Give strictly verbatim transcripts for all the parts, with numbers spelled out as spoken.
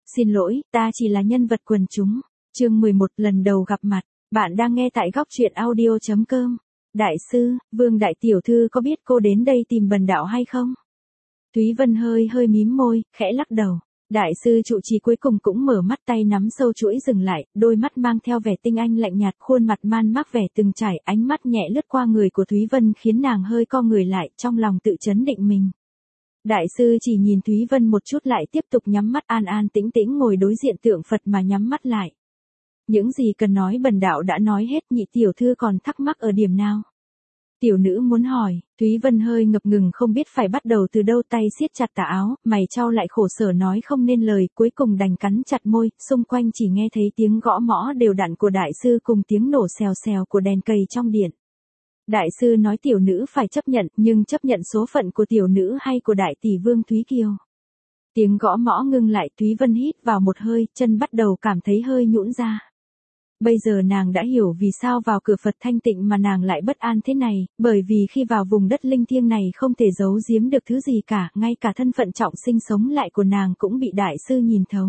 Xin lỗi, ta chỉ là nhân vật quần chúng. Chương mười một, lần đầu gặp mặt. Bạn đang nghe tại góc truyện audio chấm com. Đại sư, Vương đại tiểu thư có biết cô đến đây tìm Bần đạo hay không? Thúy Vân hơi hơi mím môi, khẽ lắc đầu. Đại sư trụ trì cuối cùng cũng mở mắt, tay nắm sâu chuỗi dừng lại, đôi mắt mang theo vẻ tinh anh lạnh nhạt, khuôn mặt man mác vẻ từng trải, ánh mắt nhẹ lướt qua người của Thúy Vân khiến nàng hơi co người lại, trong lòng tự chấn định mình. Đại sư chỉ nhìn Thúy Vân một chút lại tiếp tục nhắm mắt, an an tĩnh tĩnh ngồi đối diện tượng Phật mà nhắm mắt lại. Những gì cần nói Bần đạo đã nói hết, nhị tiểu thư còn thắc mắc ở điểm nào? Tiểu nữ muốn hỏi. Thúy Vân hơi ngập ngừng không biết phải bắt đầu từ đâu, tay siết chặt tà áo, mày chau lại khổ sở nói không nên lời, cuối cùng đành cắn chặt môi, xung quanh chỉ nghe thấy tiếng gõ mõ đều đặn của đại sư cùng tiếng nổ xèo xèo của đèn cầy trong điện. Đại sư nói tiểu nữ phải chấp nhận, nhưng chấp nhận số phận của tiểu nữ hay của đại tỷ Vương Thúy Kiều? Tiếng gõ mõ ngưng lại, Thúy Vân hít vào một hơi, chân bắt đầu cảm thấy hơi nhũn ra. Bây giờ nàng đã hiểu vì sao vào cửa Phật thanh tịnh mà nàng lại bất an thế này, bởi vì khi vào vùng đất linh thiêng này không thể giấu giếm được thứ gì cả, ngay cả thân phận trọng sinh sống lại của nàng cũng bị đại sư nhìn thấu.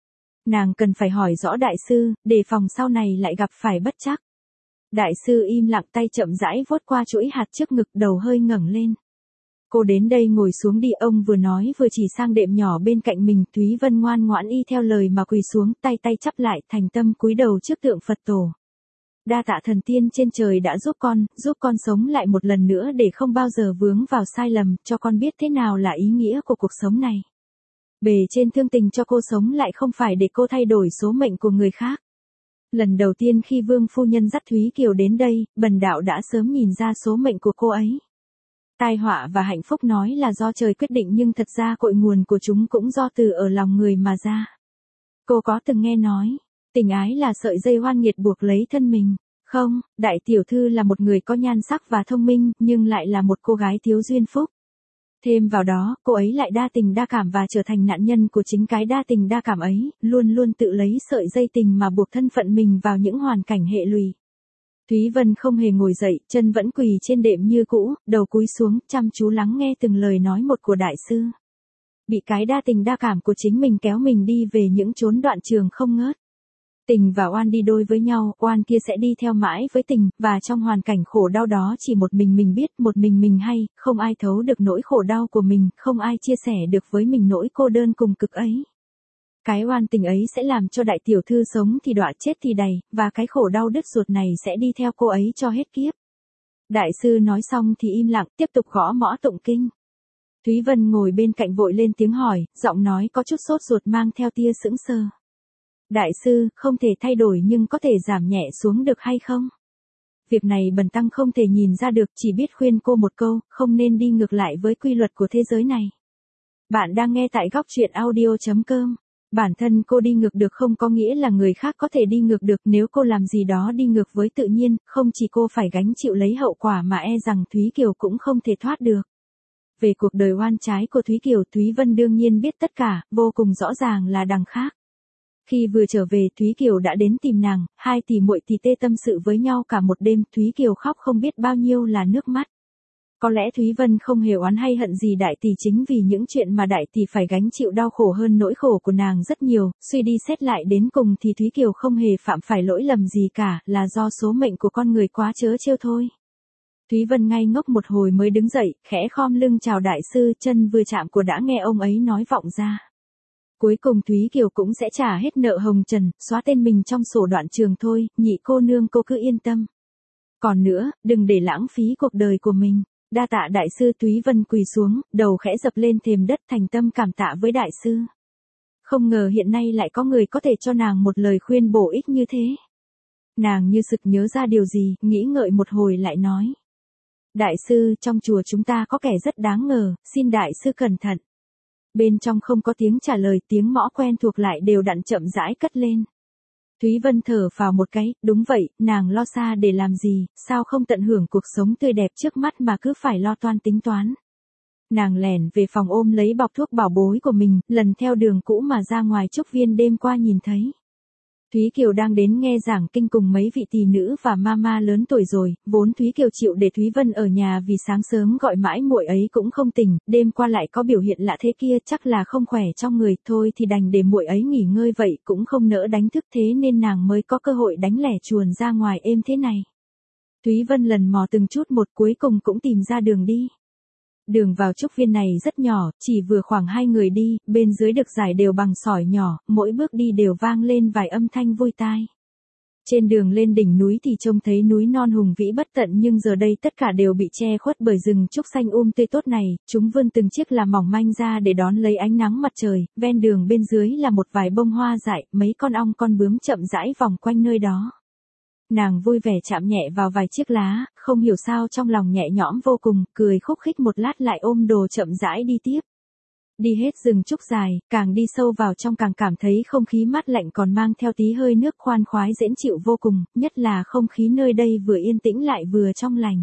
Nàng cần phải hỏi rõ đại sư, để phòng sau này lại gặp phải bất trắc. Đại sư im lặng, tay chậm rãi vuốt qua chuỗi hạt trước ngực, đầu hơi ngẩng lên. Cô đến đây ngồi xuống đi, ông vừa nói vừa chỉ sang đệm nhỏ bên cạnh mình. Thúy Vân ngoan ngoãn y theo lời mà quỳ xuống, tay tay chắp lại, thành tâm cúi đầu trước tượng Phật tổ. Đa tạ thần tiên trên trời đã giúp con, giúp con sống lại một lần nữa để không bao giờ vướng vào sai lầm, cho con biết thế nào là ý nghĩa của cuộc sống này. Bề trên thương tình cho cô sống lại không phải để cô thay đổi số mệnh của người khác. Lần đầu tiên khi Vương phu nhân dắt Thúy Kiều đến đây, Bần đạo đã sớm nhìn ra số mệnh của cô ấy. Tai họa và hạnh phúc nói là do trời quyết định, nhưng thật ra cội nguồn của chúng cũng do từ ở lòng người mà ra. Cô có từng nghe nói, tình ái là sợi dây hoan nghiệt buộc lấy thân mình? Không, đại tiểu thư là một người có nhan sắc và thông minh, nhưng lại là một cô gái thiếu duyên phúc. Thêm vào đó, cô ấy lại đa tình đa cảm và trở thành nạn nhân của chính cái đa tình đa cảm ấy, luôn luôn tự lấy sợi dây tình mà buộc thân phận mình vào những hoàn cảnh hệ lụy. Thúy Vân không hề ngồi dậy, chân vẫn quỳ trên đệm như cũ, đầu cúi xuống, chăm chú lắng nghe từng lời nói một của đại sư. Bị cái đa tình đa cảm của chính mình kéo mình đi về những chốn đoạn trường không ngớt. Tình và oan đi đôi với nhau, oan kia sẽ đi theo mãi với tình, và trong hoàn cảnh khổ đau đó chỉ một mình mình biết, một mình mình hay, không ai thấu được nỗi khổ đau của mình, không ai chia sẻ được với mình nỗi cô đơn cùng cực ấy. Cái oan tình ấy sẽ làm cho đại tiểu thư sống thì đọa, chết thì đầy, và cái khổ đau đứt ruột này sẽ đi theo cô ấy cho hết kiếp. Đại sư nói xong thì im lặng, tiếp tục gõ mõ tụng kinh. Thúy Vân ngồi bên cạnh vội lên tiếng hỏi, giọng nói có chút sốt ruột mang theo tia sững sờ. Đại sư, không thể thay đổi nhưng có thể giảm nhẹ xuống được hay không? Việc này bần tăng không thể nhìn ra được, chỉ biết khuyên cô một câu, không nên đi ngược lại với quy luật của thế giới này. Bạn đang nghe tại góc truyện audio chấm com. Bản thân cô đi ngược được không có nghĩa là người khác có thể đi ngược được, nếu cô làm gì đó đi ngược với tự nhiên, không chỉ cô phải gánh chịu lấy hậu quả mà e rằng Thúy Kiều cũng không thể thoát được. Về cuộc đời oan trái của Thúy Kiều, Thúy Vân đương nhiên biết tất cả, vô cùng rõ ràng là đằng khác. Khi vừa trở về, Thúy Kiều đã đến tìm nàng, hai tỷ muội tì tê tâm sự với nhau cả một đêm, Thúy Kiều khóc không biết bao nhiêu là nước mắt. Có lẽ Thúy Vân không hề oán hay hận gì đại tỷ, chính vì những chuyện mà đại tỷ phải gánh chịu đau khổ hơn nỗi khổ của nàng rất nhiều, suy đi xét lại đến cùng thì Thúy Kiều không hề phạm phải lỗi lầm gì cả, là do số mệnh của con người quá trớ trêu thôi. Thúy Vân ngây ngốc một hồi mới đứng dậy, khẽ khom lưng chào đại sư, chân vừa chạm của đã nghe ông ấy nói vọng ra. Cuối cùng Thúy Kiều cũng sẽ trả hết nợ hồng trần, xóa tên mình trong sổ đoạn trường thôi, nhị cô nương cô cứ yên tâm. Còn nữa, đừng để lãng phí cuộc đời của mình. Đa tạ đại sư. Thúy Vân quỳ xuống, đầu khẽ dập lên thềm đất, thành tâm cảm tạ với đại sư. Không ngờ hiện nay lại có người có thể cho nàng một lời khuyên bổ ích như thế. Nàng như sực nhớ ra điều gì, nghĩ ngợi một hồi lại nói. Đại sư, trong chùa chúng ta có kẻ rất đáng ngờ, xin đại sư cẩn thận. Bên trong không có tiếng trả lời, tiếng mõ quen thuộc lại đều đặn chậm rãi cất lên. Thúy Vân thở vào một cái, đúng vậy, nàng lo xa để làm gì, sao không tận hưởng cuộc sống tươi đẹp trước mắt mà cứ phải lo toan tính toán. Nàng lẻn về phòng ôm lấy bọc thuốc bảo bối của mình, lần theo đường cũ mà ra ngoài trúc viên đêm qua nhìn thấy. Thúy Kiều đang đến nghe giảng kinh cùng mấy vị tỳ nữ và mama lớn tuổi rồi, vốn Thúy Kiều chịu để Thúy Vân ở nhà vì sáng sớm gọi mãi muội ấy cũng không tỉnh, đêm qua lại có biểu hiện lạ thế kia, chắc là không khỏe trong người, thôi thì đành để muội ấy nghỉ ngơi vậy, cũng không nỡ đánh thức thế nên nàng mới có cơ hội đánh lẻ chuồn ra ngoài êm thế này. Thúy Vân lần mò từng chút một, cuối cùng cũng tìm ra đường đi. Đường vào trúc viên này rất nhỏ, chỉ vừa khoảng hai người đi, bên dưới được rải đều bằng sỏi nhỏ, mỗi bước đi đều vang lên vài âm thanh vui tai. Trên đường lên đỉnh núi thì trông thấy núi non hùng vĩ bất tận, nhưng giờ đây tất cả đều bị che khuất bởi rừng trúc xanh um tươi tốt này, chúng vươn từng chiếc là mỏng manh ra để đón lấy ánh nắng mặt trời, ven đường bên dưới là một vài bông hoa dại, mấy con ong con bướm chậm rãi vòng quanh nơi đó. Nàng vui vẻ chạm nhẹ vào vài chiếc lá, không hiểu sao trong lòng nhẹ nhõm vô cùng, cười khúc khích một lát lại ôm đồ chậm rãi đi tiếp. Đi hết rừng trúc dài, càng đi sâu vào trong càng cảm thấy không khí mát lạnh còn mang theo tí hơi nước khoan khoái dễ chịu vô cùng, nhất là không khí nơi đây vừa yên tĩnh lại vừa trong lành.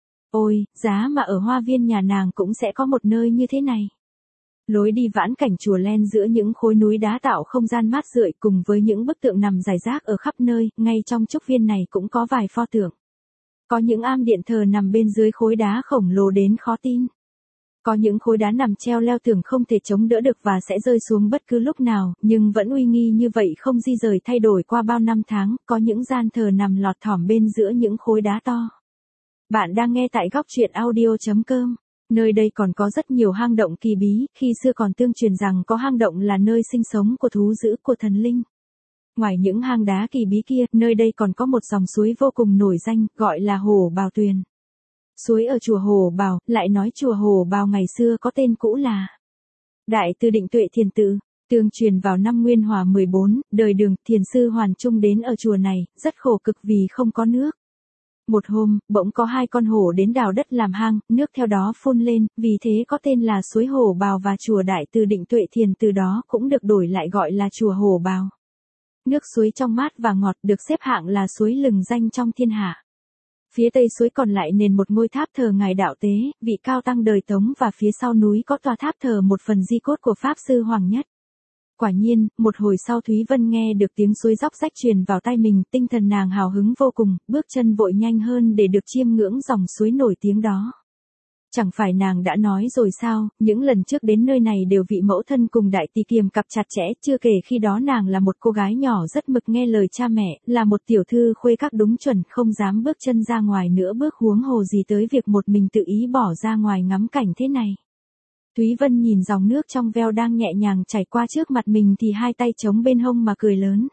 Ôi, giá mà ở hoa viên nhà nàng cũng sẽ có một nơi như thế này. Lối đi vãn cảnh chùa len giữa những khối núi đá tạo không gian mát rượi cùng với những bức tượng nằm rải rác ở khắp nơi, ngay trong trúc viên này cũng có vài pho tượng. Có những am điện thờ nằm bên dưới khối đá khổng lồ đến khó tin. Có những khối đá nằm treo leo tưởng không thể chống đỡ được và sẽ rơi xuống bất cứ lúc nào, nhưng vẫn uy nghi như vậy không di rời thay đổi qua bao năm tháng, có những gian thờ nằm lọt thỏm bên giữa những khối đá to. Bạn đang nghe tại góc truyện audio chấm com. Nơi đây còn có rất nhiều hang động kỳ bí, khi xưa còn tương truyền rằng có hang động là nơi sinh sống của thú dữ của thần linh. Ngoài những hang đá kỳ bí kia, nơi đây còn có một dòng suối vô cùng nổi danh, gọi là Hồ Bào Tuyền. Suối ở chùa Hồ Bào, lại nói chùa Hồ Bào ngày xưa có tên cũ là Đại Từ Định Tuệ Thiền Tự. Tương truyền vào năm Nguyên Hòa mười bốn, đời Đường, thiền sư Hoàn Trung đến ở chùa này, rất khổ cực vì không có nước. Một hôm, bỗng có hai con hổ đến đào đất làm hang, nước theo đó phun lên, vì thế có tên là suối Hồ Bào và chùa Đại Từ Định Tuệ Thiền từ đó cũng được đổi lại gọi là chùa Hồ Bào. Nước suối trong mát và ngọt, được xếp hạng là suối lừng danh trong thiên hạ. Phía tây suối còn lại nền một ngôi tháp thờ ngài Đạo Tế, vị cao tăng đời Tống, và phía sau núi có tòa tháp thờ một phần di cốt của Pháp Sư Hoàng Nhất. Quả nhiên, một hồi sau Thúy Vân nghe được tiếng suối róc rách truyền vào tai mình, tinh thần nàng hào hứng vô cùng, bước chân vội nhanh hơn để được chiêm ngưỡng dòng suối nổi tiếng đó. Chẳng phải nàng đã nói rồi sao, những lần trước đến nơi này đều vị mẫu thân cùng đại tỳ kiềm cặp chặt chẽ, chưa kể khi đó nàng là một cô gái nhỏ rất mực nghe lời cha mẹ, là một tiểu thư khuê các đúng chuẩn, không dám bước chân ra ngoài nữa, bước huống hồ gì tới việc một mình tự ý bỏ ra ngoài ngắm cảnh thế này. Thúy Vân nhìn dòng nước trong veo đang nhẹ nhàng chảy qua trước mặt mình thì hai tay chống bên hông mà cười lớn.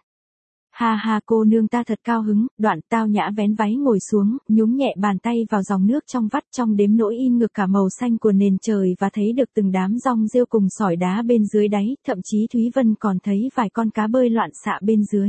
Ha ha, cô nương ta thật cao hứng. Đoạn tao nhã vén váy ngồi xuống, nhúng nhẹ bàn tay vào dòng nước trong vắt, trong đếm nỗi in ngực cả màu xanh của nền trời và thấy được từng đám rong rêu cùng sỏi đá bên dưới đáy, thậm chí Thúy Vân còn thấy vài con cá bơi loạn xạ bên dưới.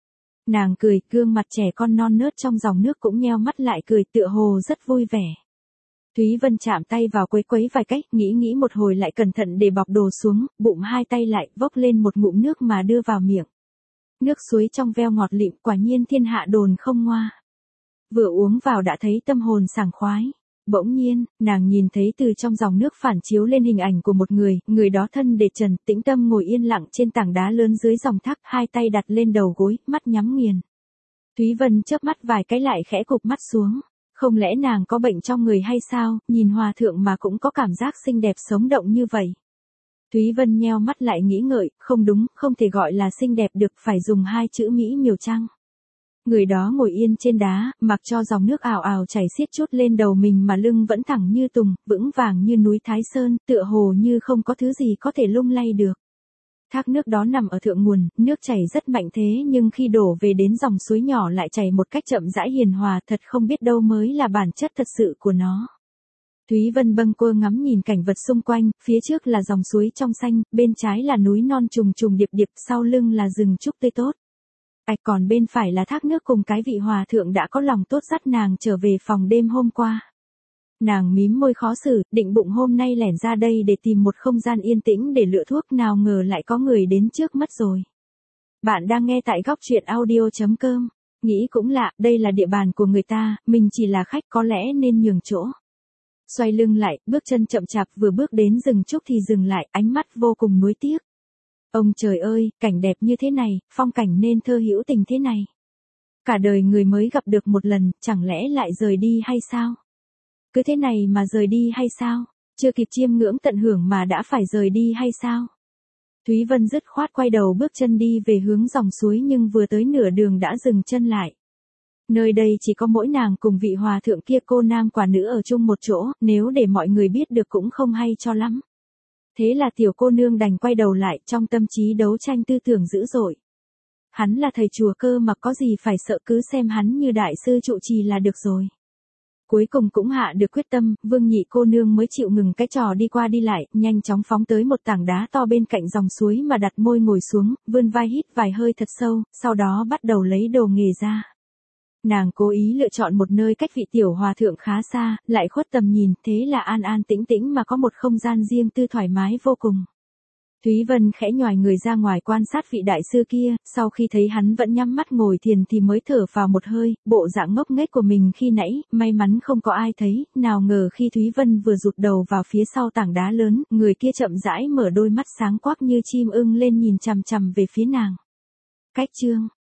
Nàng cười, gương mặt trẻ con non nớt trong dòng nước cũng nheo mắt lại cười, tựa hồ rất vui vẻ. Thúy Vân chạm tay vào quấy quấy vài cách, nghĩ nghĩ một hồi lại cẩn thận để bọc đồ xuống, bụng hai tay lại, vốc lên một ngụm nước mà đưa vào miệng. Nước suối trong veo ngọt lịm, quả nhiên thiên hạ đồn không ngoa. Vừa uống vào đã thấy tâm hồn sảng khoái. Bỗng nhiên, nàng nhìn thấy từ trong dòng nước phản chiếu lên hình ảnh của một người, người đó thân để trần, tĩnh tâm ngồi yên lặng trên tảng đá lớn dưới dòng thác, hai tay đặt lên đầu gối, mắt nhắm nghiền. Thúy Vân chớp mắt vài cái lại khẽ cụp mắt xuống. Không lẽ nàng có bệnh trong người hay sao, nhìn hòa thượng mà cũng có cảm giác xinh đẹp sống động như vậy. Thúy Vân nheo mắt lại nghĩ ngợi, không đúng, không thể gọi là xinh đẹp được, phải dùng hai chữ mỹ miều chăng. Người đó ngồi yên trên đá, mặc cho dòng nước ào ào chảy xiết chút lên đầu mình mà lưng vẫn thẳng như tùng, vững vàng như núi Thái Sơn, tựa hồ như không có thứ gì có thể lung lay được. Thác nước đó nằm ở thượng nguồn, nước chảy rất mạnh thế nhưng khi đổ về đến dòng suối nhỏ lại chảy một cách chậm rãi hiền hòa, thật không biết đâu mới là bản chất thật sự của nó. Thúy Vân bâng quơ ngắm nhìn cảnh vật xung quanh, phía trước là dòng suối trong xanh, bên trái là núi non trùng trùng điệp điệp, sau lưng là rừng trúc tươi tốt. Ạch còn bên phải là thác nước cùng cái vị hòa thượng đã có lòng tốt dắt nàng trở về phòng đêm hôm qua. Nàng mím môi khó xử, định bụng hôm nay lẻn ra đây để tìm một không gian yên tĩnh để lựa thuốc, nào ngờ lại có người đến trước mất rồi. Bạn đang nghe tại góc truyện audio chấm com. Nghĩ cũng lạ, đây là địa bàn của người ta, mình chỉ là khách có lẽ nên nhường chỗ. Xoay lưng lại, bước chân chậm chạp vừa bước đến rừng trúc thì dừng lại, ánh mắt vô cùng nuối tiếc. Ông trời ơi, cảnh đẹp như thế này, phong cảnh nên thơ hữu tình thế này. Cả đời người mới gặp được một lần, chẳng lẽ lại rời đi hay sao? Cứ thế này mà rời đi hay sao? Chưa kịp chiêm ngưỡng tận hưởng mà đã phải rời đi hay sao? Thúy Vân dứt khoát quay đầu bước chân đi về hướng dòng suối nhưng vừa tới nửa đường đã dừng chân lại. Nơi đây chỉ có mỗi nàng cùng vị hòa thượng kia cô nam quả nữ ở chung một chỗ, nếu để mọi người biết được cũng không hay cho lắm. Thế là tiểu cô nương đành quay đầu lại trong tâm trí đấu tranh tư tưởng dữ dội. Hắn là thầy chùa cơ mà có gì phải sợ, cứ xem hắn như đại sư trụ trì là được rồi. Cuối cùng cũng hạ được quyết tâm, Vương Nhị cô nương mới chịu ngừng cái trò đi qua đi lại, nhanh chóng phóng tới một tảng đá to bên cạnh dòng suối mà đặt môi ngồi xuống, vươn vai hít vài hơi thật sâu, sau đó bắt đầu lấy đồ nghề ra. Nàng cố ý lựa chọn một nơi cách vị tiểu hòa thượng khá xa, lại khuất tầm nhìn, thế là an an tĩnh tĩnh mà có một không gian riêng tư thoải mái vô cùng. Thúy Vân khẽ nhoài người ra ngoài quan sát vị đại sư kia, sau khi thấy hắn vẫn nhắm mắt ngồi thiền thì mới thở vào một hơi, bộ dạng ngốc nghếch của mình khi nãy, may mắn không có ai thấy, nào ngờ khi Thúy Vân vừa rụt đầu vào phía sau tảng đá lớn, người kia chậm rãi mở đôi mắt sáng quắc như chim ưng lên nhìn chằm chằm về phía nàng. Cách chương